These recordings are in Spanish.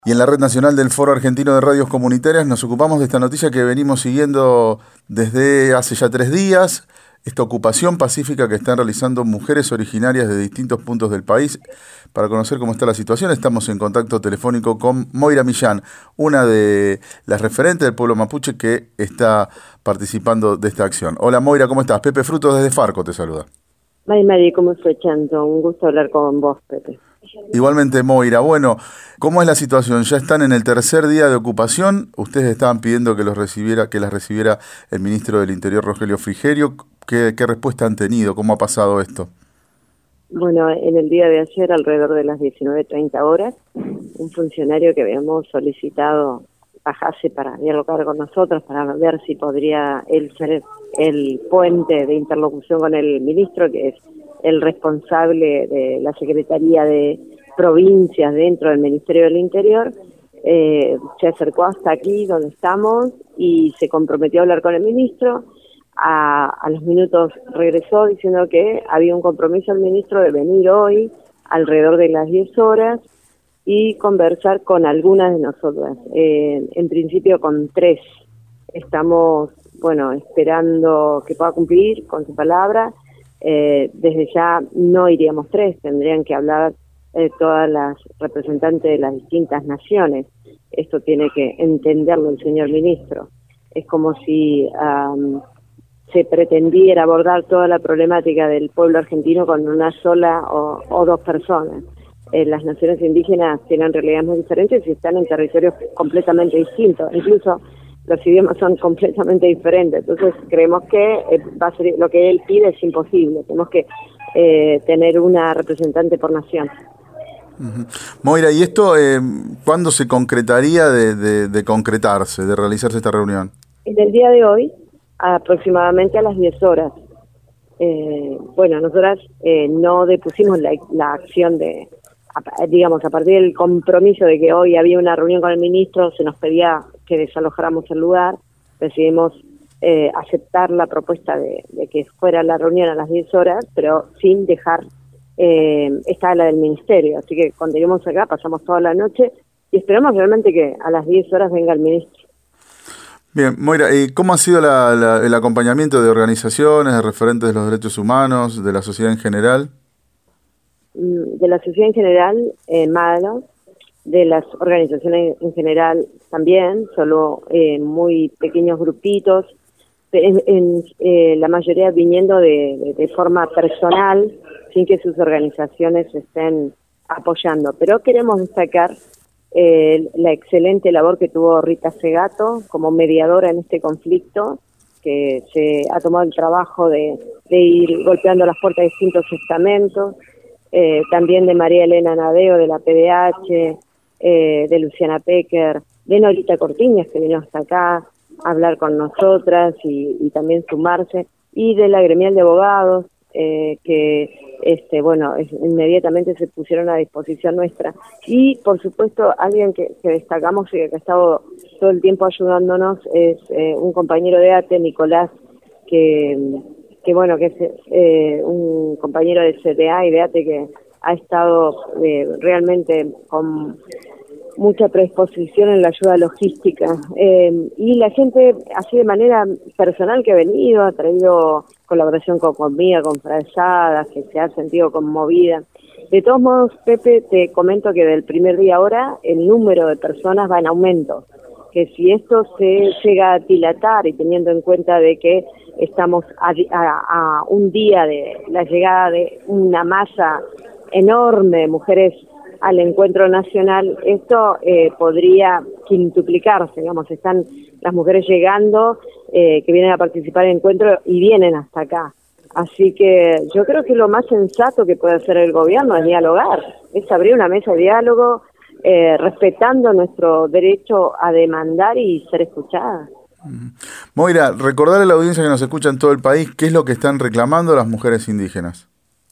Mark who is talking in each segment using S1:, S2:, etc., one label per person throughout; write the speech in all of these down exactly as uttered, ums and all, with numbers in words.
S1: Y en la Red Nacional del Foro Argentino de Radios Comunitarias nos ocupamos de esta noticia que venimos siguiendo desde hace ya tres días, esta ocupación pacífica que están realizando mujeres originarias de distintos puntos del país. Para conocer cómo está la situación, estamos en contacto telefónico con Moira Millán, una de las referentes del pueblo mapuche que está participando de esta acción. Hola Moira, ¿cómo estás? Pepe Frutos desde Farco te saluda.
S2: Ay, Mari, ¿cómo estás, Chanto? Un gusto hablar con vos, Pepe.
S1: Igualmente, Moira. Bueno, ¿cómo es la situación? Ya están en el tercer día de ocupación. Ustedes estaban pidiendo que los recibiera, que las recibiera el ministro del Interior, Rogelio Frigerio. ¿Qué, qué respuesta han tenido? ¿Cómo ha pasado esto?
S2: Bueno, en el día de ayer, alrededor de las diecinueve treinta horas, un funcionario que habíamos solicitado bajase para dialogar con nosotros, para ver si podría él ser el puente de interlocución con el ministro, que es el responsable de la Secretaría de Provincias dentro del Ministerio del Interior, eh, se acercó hasta aquí donde estamos y se comprometió a hablar con el ministro. A, a los minutos regresó diciendo que había un compromiso del ministro de venir hoy alrededor de las diez horas y conversar con algunas de nosotras. Eh, en principio con tres. Estamos, bueno, esperando que pueda cumplir con su palabra. Eh, desde ya no iríamos tres, tendrían que hablar eh, todas las representantes de las distintas naciones. Esto tiene que entenderlo el señor ministro. Es como si um, se pretendiera abordar toda la problemática del pueblo argentino con una sola o, o dos personas. Eh, las naciones indígenas tienen realidades muy diferentes y están en territorios completamente distintos. Incluso los idiomas son completamente diferentes, entonces creemos que eh, va a ser lo que él pide es imposible. Tenemos que eh, tener una representante por nación.
S1: Uh-huh. Moira, ¿y esto eh, cuándo se concretaría de, de, de concretarse, de realizarse esta reunión?
S2: En el día de hoy, aproximadamente a las diez horas. Eh, bueno, nosotras eh, no depusimos la, la acción de, a, digamos, a partir del compromiso de que hoy había una reunión con el ministro, se nos pedía que desalojáramos el lugar, decidimos eh, aceptar la propuesta de, de que fuera la reunión a las diez horas, pero sin dejar eh, esta la del ministerio. Así que cuando llegamos acá pasamos toda la noche y esperamos realmente que a las diez horas venga el ministro.
S1: Bien, Moira, ¿y cómo ha sido la, la, el acompañamiento de organizaciones, de referentes de los derechos humanos, de la sociedad en general?
S2: De la sociedad en general, eh, malo. De las organizaciones en general también, solo eh, muy pequeños grupitos, en, en, eh, la mayoría viniendo de, de, de forma personal, sin que sus organizaciones estén apoyando. Pero queremos destacar eh, la excelente labor que tuvo Rita Segato como mediadora en este conflicto, que se ha tomado el trabajo de, de ir golpeando las puertas de distintos estamentos, eh, también de María Elena Nadeo de la P D H, Eh, de Luciana Pecker, de Norita Cortiñas, que vino hasta acá a hablar con nosotras y, y también sumarse, y de la gremial de abogados, eh, que este bueno es, inmediatamente se pusieron a disposición nuestra. Y, por supuesto, alguien que, que destacamos y que ha estado todo el tiempo ayudándonos es eh, un compañero de ATE, Nicolás, que, que bueno, que es eh, un compañero de C D A y de ATE que ha estado eh, realmente con mucha predisposición en la ayuda logística. Eh, y la gente, así de manera personal que ha venido, ha traído colaboración con conmigo, con frazadas, que se ha sentido conmovida. De todos modos, Pepe, te comento que del primer día ahora el número de personas va en aumento, que si esto se llega a dilatar y teniendo en cuenta de que estamos a, a, a un día de la llegada de una masa enorme de mujeres al encuentro nacional, esto eh, podría quintuplicarse, digamos, están las mujeres llegando, eh, que vienen a participar en el encuentro y vienen hasta acá. Así que yo creo que lo más sensato que puede hacer el gobierno es dialogar, es abrir una mesa de diálogo, eh, respetando nuestro derecho a demandar y ser escuchadas.
S1: Moira, recordarle a la audiencia que nos escucha en todo el país, ¿qué es lo que están reclamando las mujeres indígenas?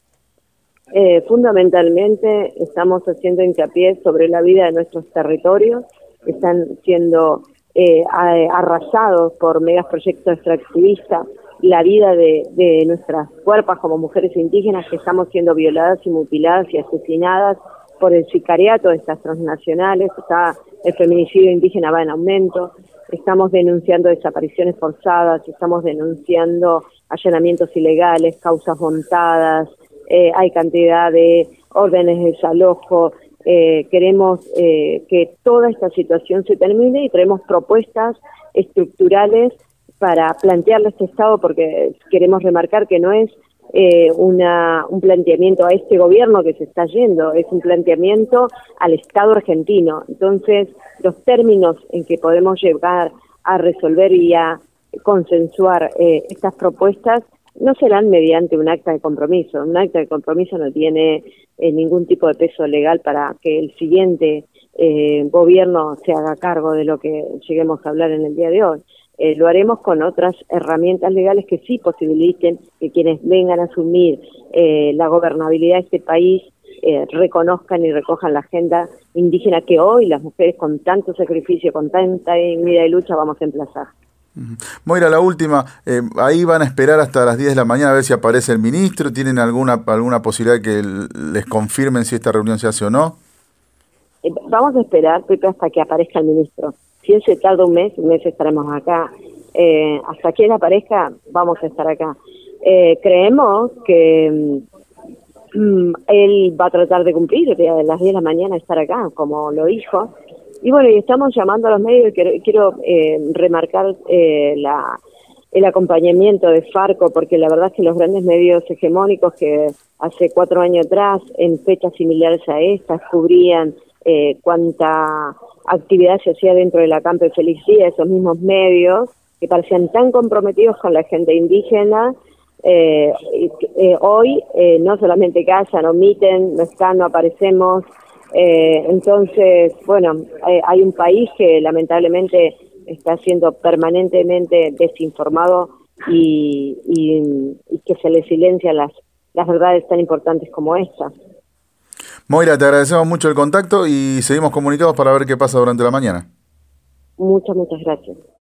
S2: Eh, fundamentalmente estamos haciendo hincapié sobre la vida de nuestros territorios, que están siendo eh, arrasados por megaproyectos extractivistas, la vida de, de nuestras cuerpas como mujeres indígenas que estamos siendo violadas y mutiladas y asesinadas por el sicariato de estas transnacionales, está el feminicidio indígena va en aumento, estamos denunciando desapariciones forzadas, estamos denunciando allanamientos ilegales, causas montadas, eh, hay cantidad de órdenes de desalojo. Eh, queremos eh, que toda esta situación se termine y traemos propuestas estructurales para plantearle a este Estado, porque queremos remarcar que no es eh, una, un planteamiento a este gobierno que se está yendo, es un planteamiento al Estado argentino. Entonces, los términos en que podemos llegar a resolver y a consensuar eh, estas propuestas no serán mediante un acta de compromiso. Un acta de compromiso no tiene eh, ningún tipo de peso legal para que el siguiente eh, gobierno se haga cargo de lo que lleguemos a hablar en el día de hoy. Eh, lo haremos con otras herramientas legales que sí posibiliten que quienes vengan a asumir eh, la gobernabilidad de este país eh, reconozcan y recojan la agenda indígena que hoy las mujeres con tanto sacrificio, con tanta vida y lucha vamos a emplazar.
S1: Moira, la última, eh, ahí van a esperar hasta las diez de la mañana a ver si aparece el ministro. ¿Tienen alguna alguna posibilidad que les confirmen si esta reunión se hace o no?
S2: Eh, vamos a esperar, Pepe, hasta que aparezca el ministro. Si él se tarda un mes, un mes estaremos acá. Eh, hasta que él aparezca, vamos a estar acá. Eh, creemos que mm, él va a tratar de cumplir, que a las diez de la mañana estar acá, como lo dijo. Y bueno, y estamos llamando a los medios y quiero, quiero eh, remarcar eh, la, el acompañamiento de Farco, porque la verdad es que los grandes medios hegemónicos que hace cuatro años atrás, en fechas similares a estas, cubrían eh, cuánta actividad se hacía dentro de la Campo de Feliz Día, esos mismos medios que parecían tan comprometidos con la gente indígena, eh, eh, hoy eh, no solamente callan, omiten, no están, no aparecemos. Eh, entonces, bueno, eh, hay un país que lamentablemente está siendo permanentemente desinformado y, y, y que se le silencia las, las verdades tan importantes como esta.
S1: Moira, te agradecemos mucho el contacto y seguimos comunicados para ver qué pasa durante la mañana.
S2: Muchas, muchas gracias.